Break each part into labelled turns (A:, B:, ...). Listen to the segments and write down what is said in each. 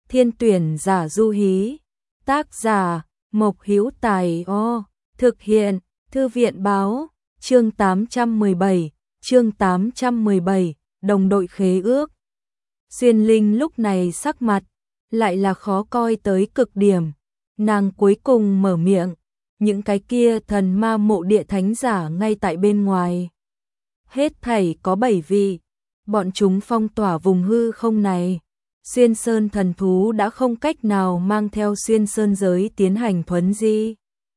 A: Thiên tuyển giả du hí. Tác giả Mộc Hữu Tài. Thực hiện Thư viện báo. Chương 817, đồng đội khế ước. Xuyên Linh lúc này sắc mặt lại là khó coi tới cực điểm. Nàng cuối cùng mở miệng, những cái kia thần ma mộ địa thánh giả ngay tại bên ngoài. Hết thảy có 7 vị, bọn chúng phong tỏa vùng hư không này. Xuyên Sơn thần thú đã không cách nào mang theo Xuyên Sơn giới tiến hành thuấn di.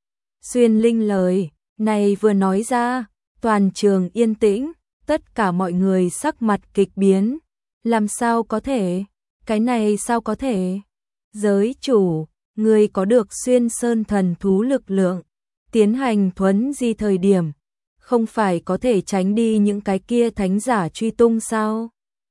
A: Xuyên Linh lời này vừa nói ra, toàn trường yên tĩnh, tất cả mọi người sắc mặt kịch biến. Làm sao có thể? Cái này sao có thể? Giới chủ, người có được Xuyên Sơn thần thú lực lượng, tiến hành thuấn di thời điểm, không phải có thể tránh đi những cái kia thánh giả truy tung sao?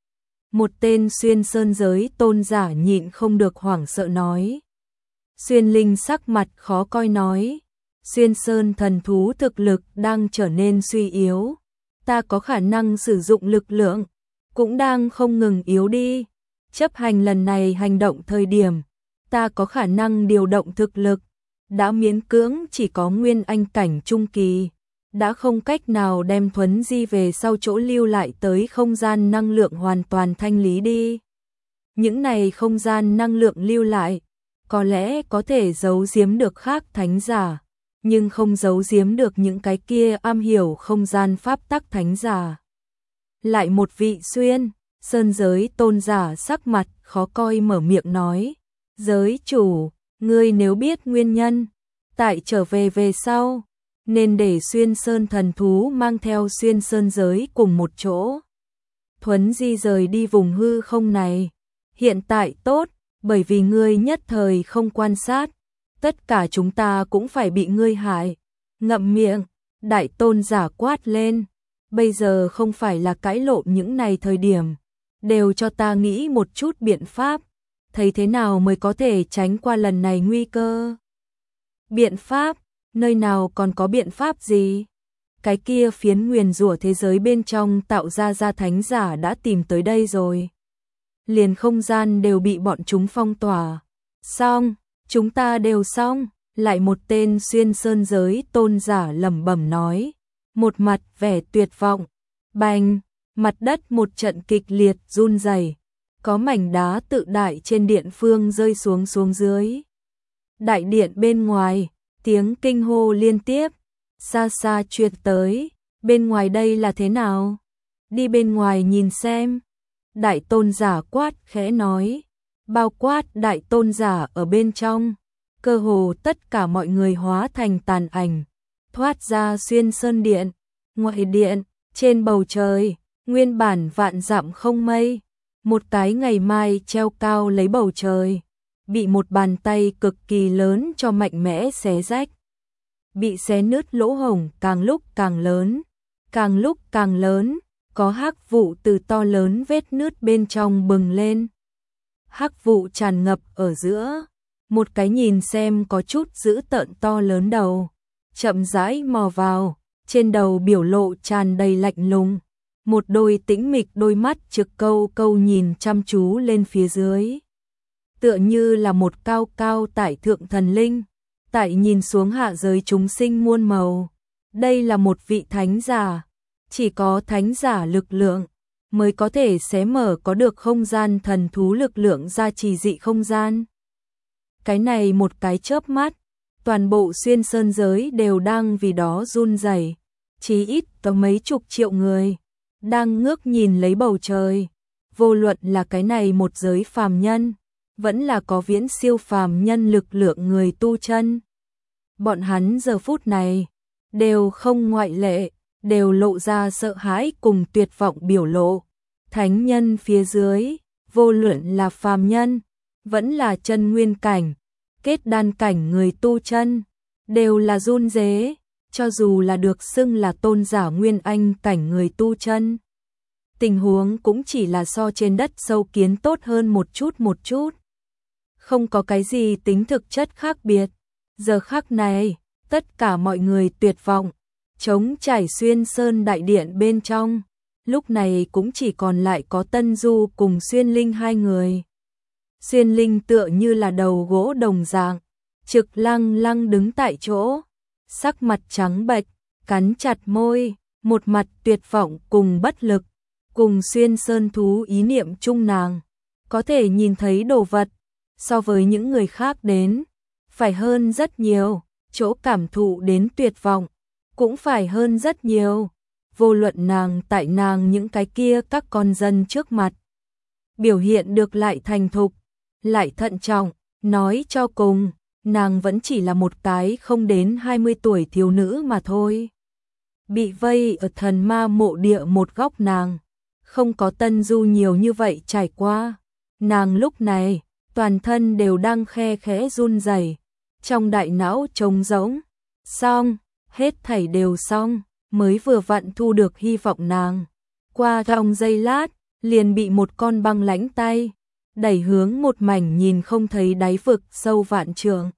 A: Một tên Xuyên Sơn giới tôn giả nhịn không được hoảng sợ nói. Xuyên Linh sắc mặt khó coi nói, Xuyên Sơn thần thú thực lực đang trở nên suy yếu, ta có khả năng sử dụng lực lượng, cũng đang không ngừng yếu đi. Chấp hành lần này hành động thời điểm, ta có khả năng điều động thực lực, đã miễn cưỡng chỉ có nguyên anh cảnh trung kỳ, đã không cách nào đem thuấn di về sau chỗ lưu lại tới không gian năng lượng hoàn toàn thanh lý đi. Những này không gian năng lượng lưu lại, có lẽ có thể giấu giếm được khác thánh giả, nhưng không giấu giếm được những cái kia am hiểu không gian pháp tắc thánh giả. Lại một vị Xuyên Sơn giới tôn giả sắc mặt khó coi mở miệng nói, giới chủ, ngươi nếu biết nguyên nhân, tại trở về sau, nên để Xuyên Sơn thần thú mang theo Xuyên Sơn giới cùng một chỗ. Thuấn di rời đi vùng hư không này, hiện tại tốt, bởi vì ngươi nhất thời không quan sát, tất cả chúng ta cũng phải bị ngươi hại. Ngậm miệng, đại tôn giả quát lên, bây giờ không phải là cãi lộn những này thời điểm, đều cho ta nghĩ một chút biện pháp, thấy thế nào mới có thể tránh qua lần này nguy cơ. Biện pháp, nơi nào còn có biện pháp gì? Cái kia phiến nguyền rủa thế giới bên trong tạo ra thánh giả đã tìm tới đây rồi. Liền không gian đều bị bọn chúng phong tỏa. Xong, chúng ta đều xong. Lại một tên Xuyên Sơn giới tôn giả lẩm bẩm nói, một mặt vẻ tuyệt vọng. Bành, mặt đất một trận kịch liệt run rẩy, có mảnh đá tự đại trên điện phương rơi xuống dưới. Đại điện bên ngoài, tiếng kinh hô liên tiếp, xa xa truyền tới, bên ngoài đây là thế nào? Đi bên ngoài nhìn xem. Đại tôn giả quát khẽ nói, bao quát đại tôn giả ở bên trong, cơ hồ tất cả mọi người hóa thành tàn ảnh, thoát ra Xuyên Sơn điện. Ngoại điện, trên bầu trời, nguyên bản vạn dặm không mây, một cái ngày mai treo cao lấy bầu trời, bị một bàn tay cực kỳ lớn cho mạnh mẽ xé rách. Bị xé nứt lỗ hổng càng lúc càng lớn, càng lúc càng lớn, có hắc vụ từ to lớn vết nứt bên trong bừng lên. Hắc vụ tràn ngập ở giữa, một cái nhìn xem có chút dữ tợn to lớn đầu, chậm rãi mò vào, trên đầu biểu lộ tràn đầy lạnh lùng, một đôi tĩnh mịch đôi mắt trực câu nhìn chăm chú lên phía dưới. Tựa như là một cao cao tại thượng thần linh, tại nhìn xuống hạ giới chúng sinh muôn màu. Đây là một vị thánh giả, chỉ có thánh giả lực lượng mới có thể xé mở có được không gian thần thú lực lượng gia trì dị không gian. Cái này một cái chớp mắt, toàn bộ Xuyên Sơn giới đều đang vì đó run rẩy, chí ít có mấy chục triệu người đang ngước nhìn lấy bầu trời, vô luận là cái này một giới phàm nhân, vẫn là có viễn siêu phàm nhân lực lượng người tu chân. Bọn hắn giờ phút này đều không ngoại lệ, đều lộ ra sợ hãi cùng tuyệt vọng biểu lộ. Thánh nhân phía dưới, vô luận là phàm nhân, vẫn là chân nguyên cảnh, kết đan cảnh người tu chân, đều là run rế, cho dù là được xưng là tôn giả nguyên anh cảnh người tu chân. Tình huống cũng chỉ là so trên đất sâu kiến tốt hơn một chút. Không có cái gì tính thực chất khác biệt. Giờ khắc này, tất cả mọi người tuyệt vọng, trống trải Xuyên Sơn đại điện bên trong, lúc này cũng chỉ còn lại có Tân Du cùng Xuyên Linh hai người. Xuyên Linh tựa như là đầu gỗ đồng dạng, trực lăng lăng đứng tại chỗ, sắc mặt trắng bệch, cắn chặt môi, một mặt tuyệt vọng cùng bất lực, cùng Xuyên Sơn thú ý niệm chung nàng, có thể nhìn thấy đồ vật, so với những người khác đến, phải hơn rất nhiều, chỗ cảm thụ đến tuyệt vọng, cũng phải hơn rất nhiều, vô luận nàng tại nàng những cái kia các con dân trước mặt. Biểu hiện được lại thành thục, lại thận trọng, nói cho cùng, nàng vẫn chỉ là một cái không đến 20 tuổi thiếu nữ mà thôi. Bị vây ở thần ma mộ địa một góc nàng, không có Tân Du nhiều như vậy trải qua. Nàng lúc này, toàn thân đều đang khe khẽ run rẩy, trong đại não trống rỗng. Xong, hết thảy đều xong, mới vừa vặn thu được hy vọng nàng. Qua trong giây lát, liền bị một con băng lãnh tay đẩy hướng một mảnh nhìn không thấy đáy vực sâu vạn trượng.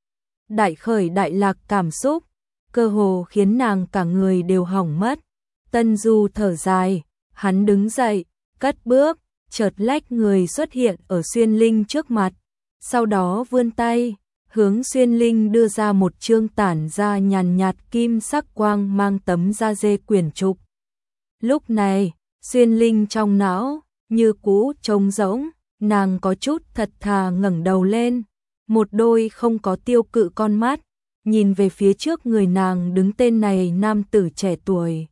A: Đại khởi đại lạc cảm xúc, cơ hồ khiến nàng cả người đều hỏng mất. Tân Du thở dài, hắn đứng dậy, cất bước, chợt lách người xuất hiện ở Xuyên Linh trước mặt, sau đó vươn tay, hướng Xuyên Linh đưa ra một chương tản ra nhàn nhạt kim sắc quang mang tấm da dê quyển trục. Lúc này, Xuyên Linh trong não, như cũ trống rỗng, nàng có chút thật thà ngẩng đầu lên, một đôi không có tiêu cự con mắt, nhìn về phía trước người nàng đứng tên này nam tử trẻ tuổi.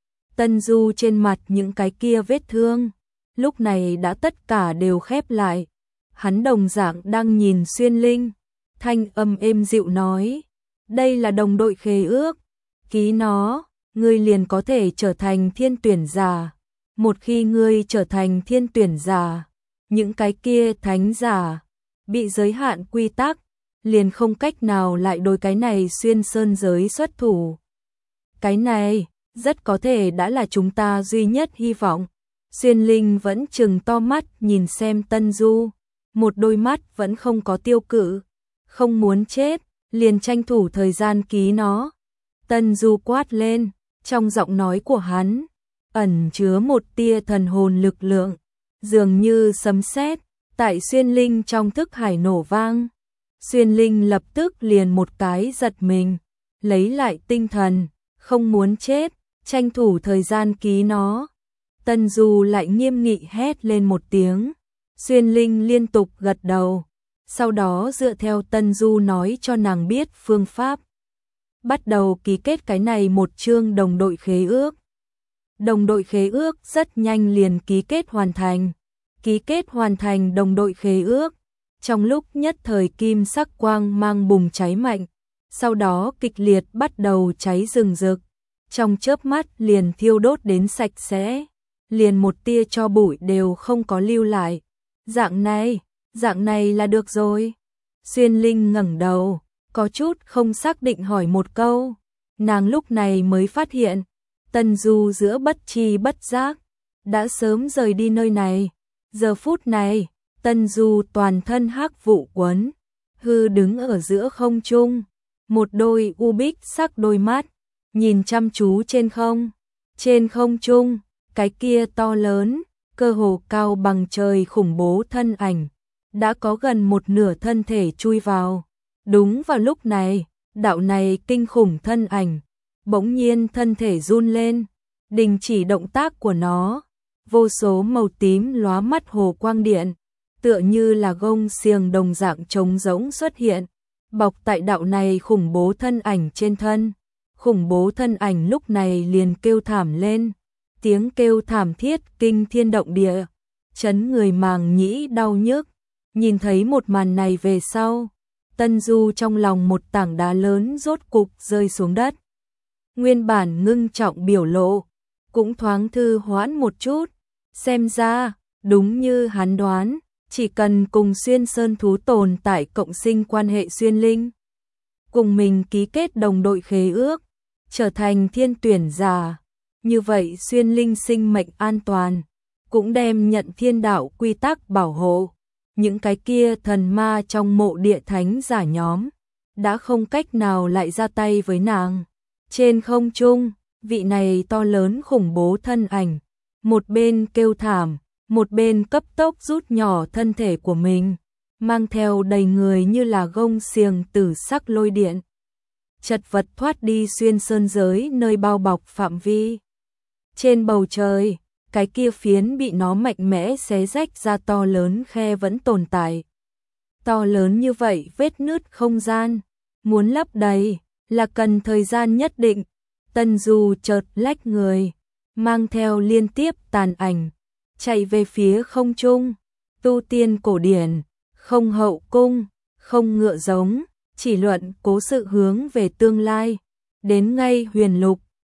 A: Tân Du trên mặt những cái kia vết thương, lúc này đã tất cả đều khép lại. Hắn đồng dạng đang nhìn Xuyên Linh, thanh âm êm dịu nói, đây là đồng đội khế ước, ký nó, ngươi liền có thể trở thành thiên tuyển giả. Một khi ngươi trở thành thiên tuyển giả, những cái kia thánh giả, bị giới hạn quy tắc, liền không cách nào lại đối cái này Xuyên Sơn giới xuất thủ. Cái này, rất có thể đã là chúng ta duy nhất hy vọng. Xuyên Linh vẫn trừng to mắt nhìn xem Tân Du, một đôi mắt vẫn không có tiêu cự, không muốn chết, liền tranh thủ thời gian ký nó. Tân Du quát lên, trong giọng nói của hắn ẩn chứa một tia thần hồn lực lượng, dường như sấm sét tại Xuyên Linh trong thức hải nổ vang. Xuyên Linh lập tức liền một cái giật mình, lấy lại tinh thần, không muốn chết, tranh thủ thời gian ký nó. Tân Du lại nghiêm nghị hét lên một tiếng, Xuyên Linh liên tục gật đầu, sau đó dựa theo Tân Du nói cho nàng biết phương pháp, bắt đầu ký kết cái này một chương đồng đội khế ước. Đồng đội khế ước rất nhanh liền ký kết hoàn thành. Ký kết hoàn thành đồng đội khế ước, trong lúc nhất thời kim sắc quang mang bùng cháy mạnh, sau đó kịch liệt bắt đầu cháy rừng rực, trong chớp mắt liền thiêu đốt đến sạch sẽ, liền một tia tro bụi đều không có lưu lại. Dạng này là được rồi. Xuyên Linh ngẩng đầu, có chút không xác định hỏi một câu, nàng lúc này mới phát hiện, Tân Du giữa bất tri bất giác đã sớm rời đi nơi này. Giờ phút này, Tân Du toàn thân hắc vụ quấn, hư đứng ở giữa không trung, một đôi u bích sắc đôi mắt, nhìn chăm chú trên không. Trên không trung, cái kia to lớn, cơ hồ cao bằng trời khủng bố thân ảnh, đã có gần một nửa thân thể chui vào. Đúng vào lúc này, đạo này kinh khủng thân ảnh, bỗng nhiên thân thể run lên, đình chỉ động tác của nó. Vô số màu tím lóa mắt hồ quang điện, tựa như là gông xiềng đồng dạng trống rỗng xuất hiện, bọc tại đạo này khủng bố thân ảnh trên thân. Khủng bố thân ảnh lúc này liền kêu thảm lên, tiếng kêu thảm thiết kinh thiên động địa, chấn người màng nhĩ đau nhức. Nhìn thấy một màn này về sau, Tân Du trong lòng một tảng đá lớn rốt cục rơi xuống đất. Nguyên bản ngưng trọng biểu lộ, cũng thoáng thư hoãn một chút. Xem ra, đúng như hắn đoán, chỉ cần cùng Xuyên Sơn thú tồn tại cộng sinh quan hệ Xuyên Linh, cùng mình ký kết đồng đội khế ước, trở thành thiên tuyển giả, như vậy Xuyên Linh sinh mệnh an toàn, cũng đem nhận thiên đạo quy tắc bảo hộ. Những cái kia thần ma trong mộ địa thánh giả nhóm, đã không cách nào lại ra tay với nàng. Trên không trung, vị này to lớn khủng bố thân ảnh, một bên kêu thảm, một bên cấp tốc rút nhỏ thân thể của mình. mang theo đầy người như là gông xiềng tử sắc lôi điện. Chật vật thoát đi xuyên sơn giới nơi bao bọc phạm vi. Trên bầu trời, cái kia phiến bị nó mạnh mẽ xé rách ra to lớn khe vẫn tồn tại. To lớn như vậy vết nứt không gian, muốn lấp đầy là cần thời gian nhất định. Tần Du chợt lách người, mang theo liên tiếp tàn ảnh, chạy về phía không trung. Tu tiên cổ điển, không hậu cung, không ngựa giống, chỉ luận cố sự hướng về tương lai. Đến ngay huyền lục,